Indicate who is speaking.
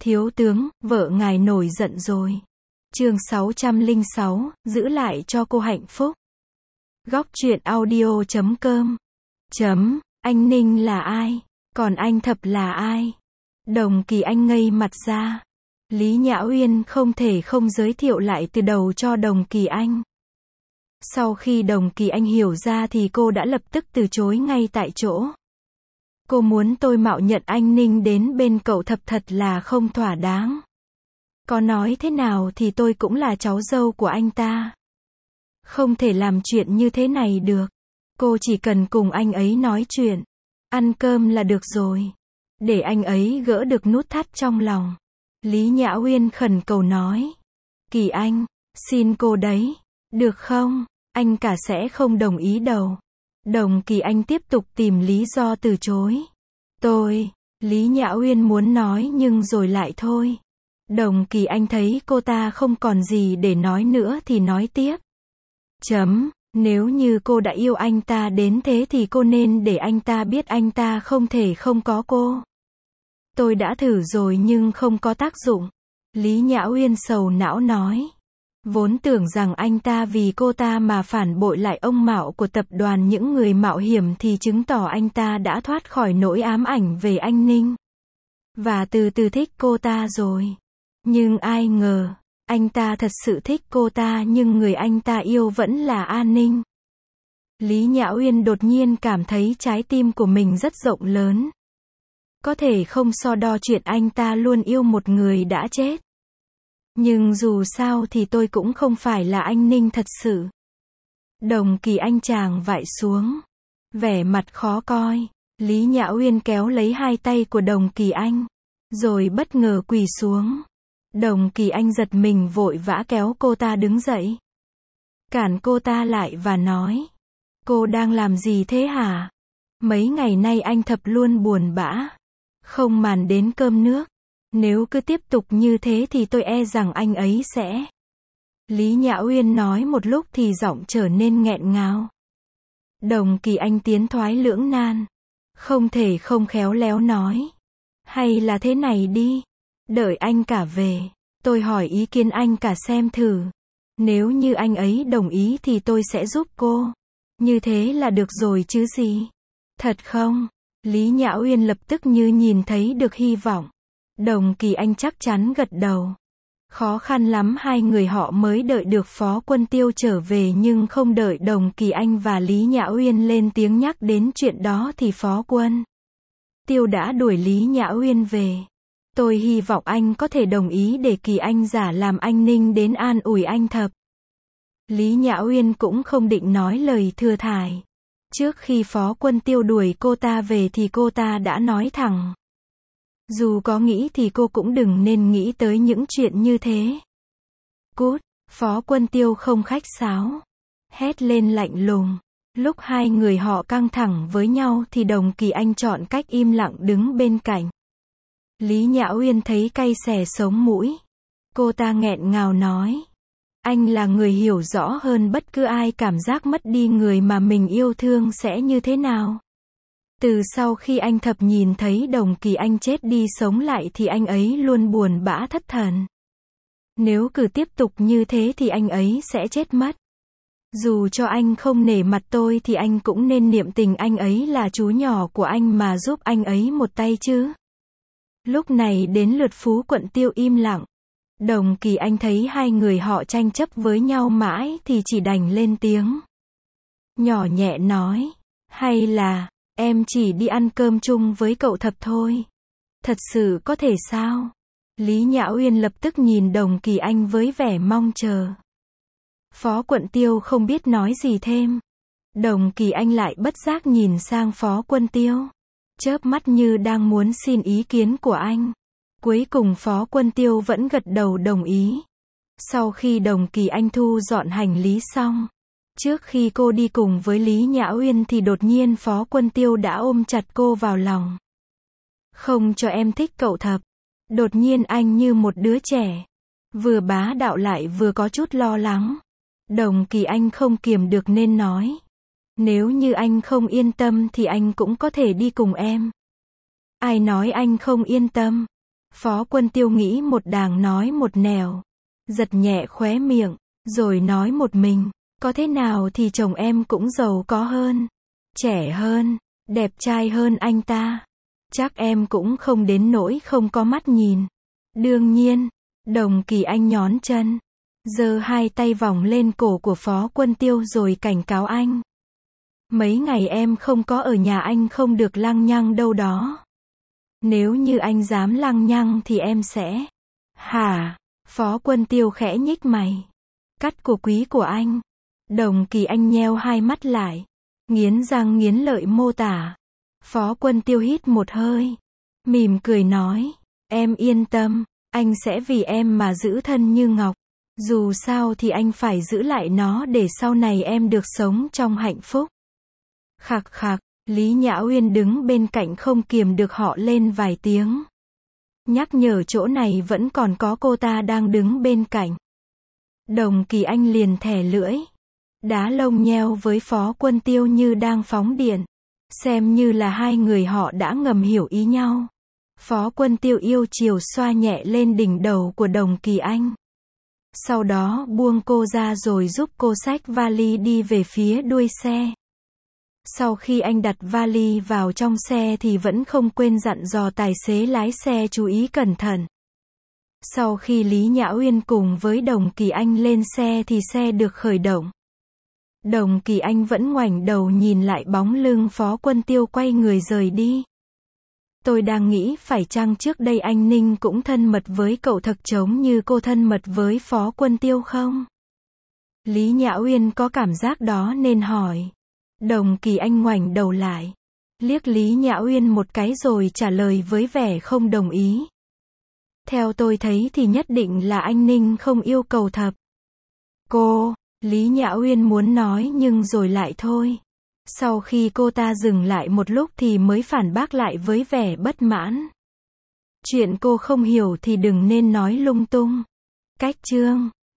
Speaker 1: Thiếu tướng, vợ ngài nổi giận rồi. Chương 606, giữ lại cho cô hạnh phúc. Góc truyện audio.com. Anh Ninh là ai? Còn anh Thập là ai? Đồng Kỳ Anh ngây mặt ra. Lý Nhã Uyên không thể không giới thiệu lại từ đầu cho Đồng Kỳ Anh. Sau khi Đồng Kỳ Anh hiểu ra thì cô đã lập tức từ chối ngay tại chỗ. Cô muốn tôi mạo nhận anh Ninh đến bên cậu Thập thật là không thỏa đáng. Có nói thế nào thì tôi cũng là cháu dâu của anh ta. Không thể làm chuyện như thế này được. Cô chỉ cần cùng anh ấy nói chuyện, ăn cơm là được rồi. Để anh ấy gỡ được nút thắt trong lòng. Lý Nhã Uyên khẩn cầu nói. Kỳ Anh, xin cô đấy. Được không? Anh cả sẽ không đồng ý đâu. Đồng Kỳ Anh tiếp tục tìm lý do từ chối. Lý Nhã Uyên muốn nói nhưng rồi lại thôi. Đồng Kỳ Anh thấy cô ta không còn gì để nói nữa thì nói tiếp. Nếu như cô đã yêu anh ta đến thế thì cô nên để anh ta biết anh ta không thể không có cô. Tôi đã thử rồi nhưng không có tác dụng. Lý Nhã Uyên sầu não nói. Vốn tưởng rằng anh ta vì cô ta mà phản bội lại ông Mạo của tập đoàn những người mạo hiểm thì chứng tỏ anh ta đã thoát khỏi nỗi ám ảnh về anh Ninh. Và từ từ thích cô ta rồi. Nhưng ai ngờ, anh ta thật sự thích cô ta nhưng người anh ta yêu vẫn là An Ninh. Lý Nhã Uyên đột nhiên cảm thấy trái tim của mình rất rộng lớn. Có thể không so đo chuyện anh ta luôn yêu một người đã chết. Nhưng dù sao thì tôi cũng không phải là anh Ninh thật sự. Đồng Kỳ Anh chàng vại xuống. Vẻ mặt khó coi. Lý Nhã Uyên kéo lấy hai tay của Đồng Kỳ Anh. Rồi bất ngờ quỳ xuống. Đồng Kỳ Anh giật mình vội vã kéo cô ta đứng dậy. Cản cô ta lại và nói. Cô đang làm gì thế hả? Mấy ngày nay anh Thập luôn buồn bã. Không màn đến cơm nước. Nếu cứ tiếp tục như thế thì tôi e rằng anh ấy sẽ... Lý Nhã Uyên nói một lúc thì giọng trở nên nghẹn ngào. Đồng Kỳ Anh tiến thoái lưỡng nan. Không thể không khéo léo nói. Hay là thế này đi. Đợi anh cả về. Tôi hỏi ý kiến anh cả xem thử. Nếu như anh ấy đồng ý thì tôi sẽ giúp cô. Như thế là được rồi chứ gì. Thật không? Lý Nhã Uyên lập tức như nhìn thấy được hy vọng. Đồng Kỳ Anh chắc chắn gật đầu. Khó khăn lắm hai người họ mới đợi được Phó Quân Tiêu trở về nhưng không đợi Đồng Kỳ Anh và Lý Nhã Uyên lên tiếng nhắc đến chuyện đó thì Phó Quân Tiêu đã đuổi Lý Nhã Uyên về. Tôi hy vọng anh có thể đồng ý để Kỳ Anh giả làm anh Ninh đến an ủi anh Thập. Lý Nhã Uyên cũng không định nói lời thừa thải. Trước khi Phó Quân Tiêu đuổi cô ta về thì cô ta đã nói thẳng. Dù có nghĩ thì cô cũng đừng nên nghĩ tới những chuyện như thế. Cút, Phó Quân Tiêu không khách sáo. Hét lên lạnh lùng. Lúc hai người họ căng thẳng với nhau thì Đồng Kỳ Anh chọn cách im lặng đứng bên cạnh. Lý Nhã Uyên thấy cay xè sống mũi. Cô ta nghẹn ngào nói. Anh là người hiểu rõ hơn bất cứ ai cảm giác mất đi người mà mình yêu thương sẽ như thế nào. Từ sau khi anh Thập nhìn thấy Đồng Kỳ Anh chết đi sống lại thì anh ấy luôn buồn bã thất thần. Nếu cứ tiếp tục như thế thì anh ấy sẽ chết mất. Dù cho anh không nể mặt tôi thì anh cũng nên niệm tình anh ấy là chú nhỏ của anh mà giúp anh ấy một tay chứ. Lúc này đến lượt Phú Quận Tiêu im lặng. Đồng Kỳ Anh thấy hai người họ tranh chấp với nhau mãi thì chỉ đành lên tiếng. Nhỏ nhẹ nói. Hay là... Em chỉ đi ăn cơm chung với cậu Thập thôi. Thật sự có thể sao? Lý Nhã Uyên lập tức nhìn Đồng Kỳ Anh với vẻ mong chờ. Phó Quận Tiêu không biết nói gì thêm. Đồng Kỳ Anh lại bất giác nhìn sang Phó Quân Tiêu. Chớp mắt như đang muốn xin ý kiến của anh. Cuối cùng Phó Quân Tiêu vẫn gật đầu đồng ý. Sau khi Đồng Kỳ Anh thu dọn hành lý xong. Trước khi cô đi cùng với Lý Nhã Uyên thì đột nhiên Phó Quân Tiêu đã ôm chặt cô vào lòng. Không cho em thích cậu Thập. Đột nhiên anh như một đứa trẻ. Vừa bá đạo lại vừa có chút lo lắng. Đồng Kỳ Anh không kiềm được nên nói. Nếu như anh không yên tâm thì anh cũng có thể đi cùng em. Ai nói anh không yên tâm? Phó Quân Tiêu nghĩ một đàng nói một nẻo, giật nhẹ khóe miệng, rồi nói một mình, có thế nào thì chồng em cũng giàu có hơn, trẻ hơn, đẹp trai hơn anh ta. Chắc em cũng không đến nỗi không có mắt nhìn. Đương nhiên, Đồng Kỳ Anh nhón chân, giơ hai tay vòng lên cổ của Phó Quân Tiêu rồi cảnh cáo anh. Mấy ngày em không có ở nhà anh không được lăng nhăng đâu đó. Nếu như anh dám lăng nhăng thì em sẽ... Hả? Phó Quân Tiêu khẽ nhích mày. Cắt của quý của anh. Đồng Kỳ Anh nheo hai mắt lại, nghiến răng nghiến lợi mô tả. Phó Quân Tiêu hít một hơi, mỉm cười nói, em yên tâm, anh sẽ vì em mà giữ thân như ngọc. Dù sao thì anh phải giữ lại nó để sau này em được sống trong hạnh phúc. Khạc khạc, Lý Nhã Uyên đứng bên cạnh không kiềm được họ lên vài tiếng. Nhắc nhở chỗ này vẫn còn có cô ta đang đứng bên cạnh. Đồng Kỳ Anh liền thè lưỡi, đá lông nheo với Phó Quân Tiêu như đang phóng điện. Xem như là hai người họ đã ngầm hiểu ý nhau. Phó Quân Tiêu yêu chiều xoa nhẹ lên đỉnh đầu của Đồng Kỳ Anh. Sau đó buông cô ra rồi giúp cô xách vali đi về phía đuôi xe. Sau khi anh đặt vali vào trong xe thì vẫn không quên dặn dò tài xế lái xe chú ý cẩn thận. Sau khi Lý Nhã Uyên cùng với Đồng Kỳ Anh lên xe thì xe được khởi động. Đồng Kỳ Anh vẫn ngoảnh đầu nhìn lại bóng lưng Phó Quân Tiêu quay người rời đi. Tôi đang nghĩ phải chăng trước đây anh Ninh cũng thân mật với cậu thật giống như cô thân mật với Phó Quân Tiêu không? Lý Nhã Uyên có cảm giác đó nên hỏi. Đồng Kỳ Anh ngoảnh đầu lại, liếc Lý Nhã Uyên một cái rồi trả lời với vẻ không đồng ý. Theo tôi thấy thì nhất định là anh Ninh không yêu cầu thật. Cô, Lý Nhã Uyên muốn nói nhưng rồi lại thôi. Sau khi cô ta dừng lại một lúc thì mới phản bác lại với vẻ bất mãn. Chuyện cô không hiểu thì đừng nên nói lung tung. Cách chương